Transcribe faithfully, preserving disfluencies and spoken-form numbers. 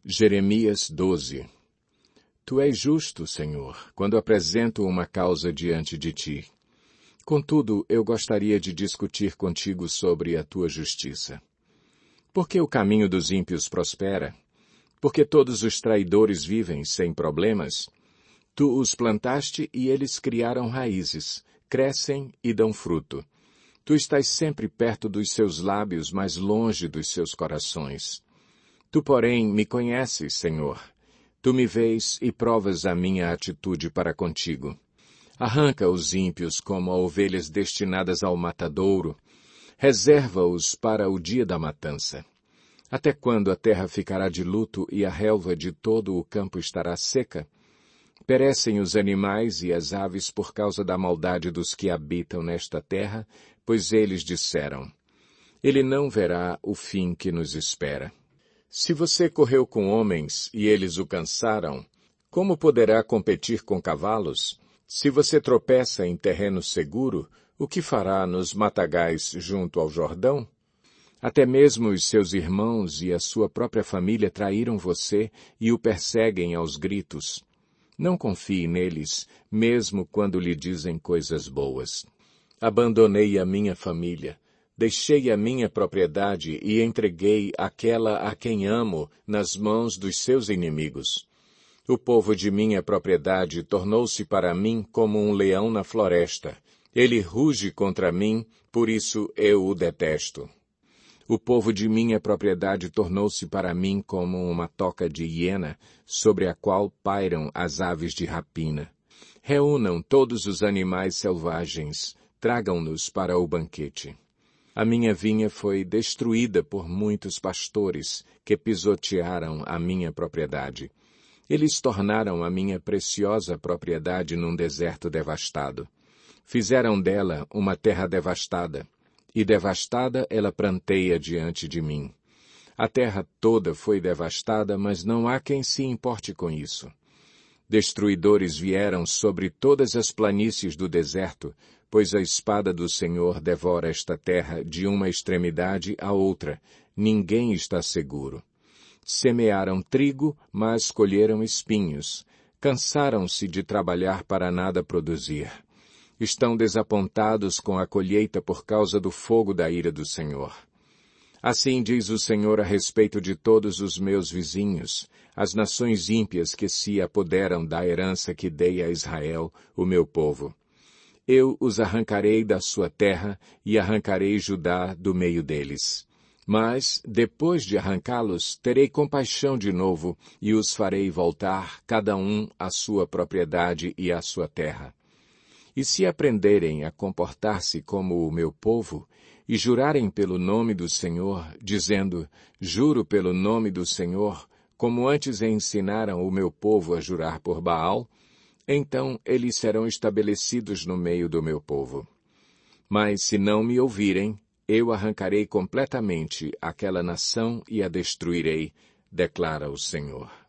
Jeremias doze. Tu és justo, Senhor, quando apresento uma causa diante de ti. Contudo, eu gostaria de discutir contigo sobre a tua justiça. Por que o caminho dos ímpios prospera? Porque todos os traidores vivem sem problemas? Tu os plantaste e eles criaram raízes, crescem e dão fruto. Tu estás sempre perto dos seus lábios, mas longe dos seus corações. Tu, porém, me conheces, Senhor. Tu me vês e provas a minha atitude para contigo. Arranca os ímpios como a ovelhas destinadas ao matadouro. Reserva-os para o dia da matança. Até quando a terra ficará de luto e a relva de todo o campo estará seca? Perecem os animais e as aves por causa da maldade dos que habitam nesta terra, pois eles disseram: Ele não verá o fim que nos espera. Se você correu com homens e eles o cansaram, como poderá competir com cavalos? Se você tropeça em terreno seguro, o que fará nos matagais junto ao Jordão? Até mesmo os seus irmãos e a sua própria família traíram você e o perseguem aos gritos. Não confie neles, mesmo quando lhe dizem coisas boas. Abandonei a minha família. Deixei a minha propriedade e entreguei aquela a quem amo nas mãos dos seus inimigos. O povo de minha propriedade tornou-se para mim como um leão na floresta. Ele ruge contra mim, por isso eu o detesto. O povo de minha propriedade tornou-se para mim como uma toca de hiena, sobre a qual pairam as aves de rapina. Reúnam todos os animais selvagens, tragam-nos para o banquete. A minha vinha foi destruída por muitos pastores que pisotearam a minha propriedade. Eles tornaram a minha preciosa propriedade num deserto devastado. Fizeram dela uma terra devastada, e devastada ela pranteia diante de mim. A terra toda foi devastada, mas não há quem se importe com isso. Destruidores vieram sobre todas as planícies do deserto, pois a espada do Senhor devora esta terra de uma extremidade à outra. Ninguém está seguro. Semearam trigo, mas colheram espinhos. Cansaram-se de trabalhar para nada produzir. Estão desapontados com a colheita por causa do fogo da ira do Senhor. Assim diz o Senhor a respeito de todos os meus vizinhos, as nações ímpias que se apoderam da herança que dei a Israel, o meu povo. Eu os arrancarei da sua terra e arrancarei Judá do meio deles. Mas, depois de arrancá-los, terei compaixão de novo e os farei voltar, cada um à sua propriedade e à sua terra. E se aprenderem a comportar-se como o meu povo, e jurarem pelo nome do Senhor, dizendo, juro pelo nome do Senhor, como antes ensinaram o meu povo a jurar por Baal, então eles serão estabelecidos no meio do meu povo. Mas se não me ouvirem, eu arrancarei completamente aquela nação e a destruirei, declara o Senhor.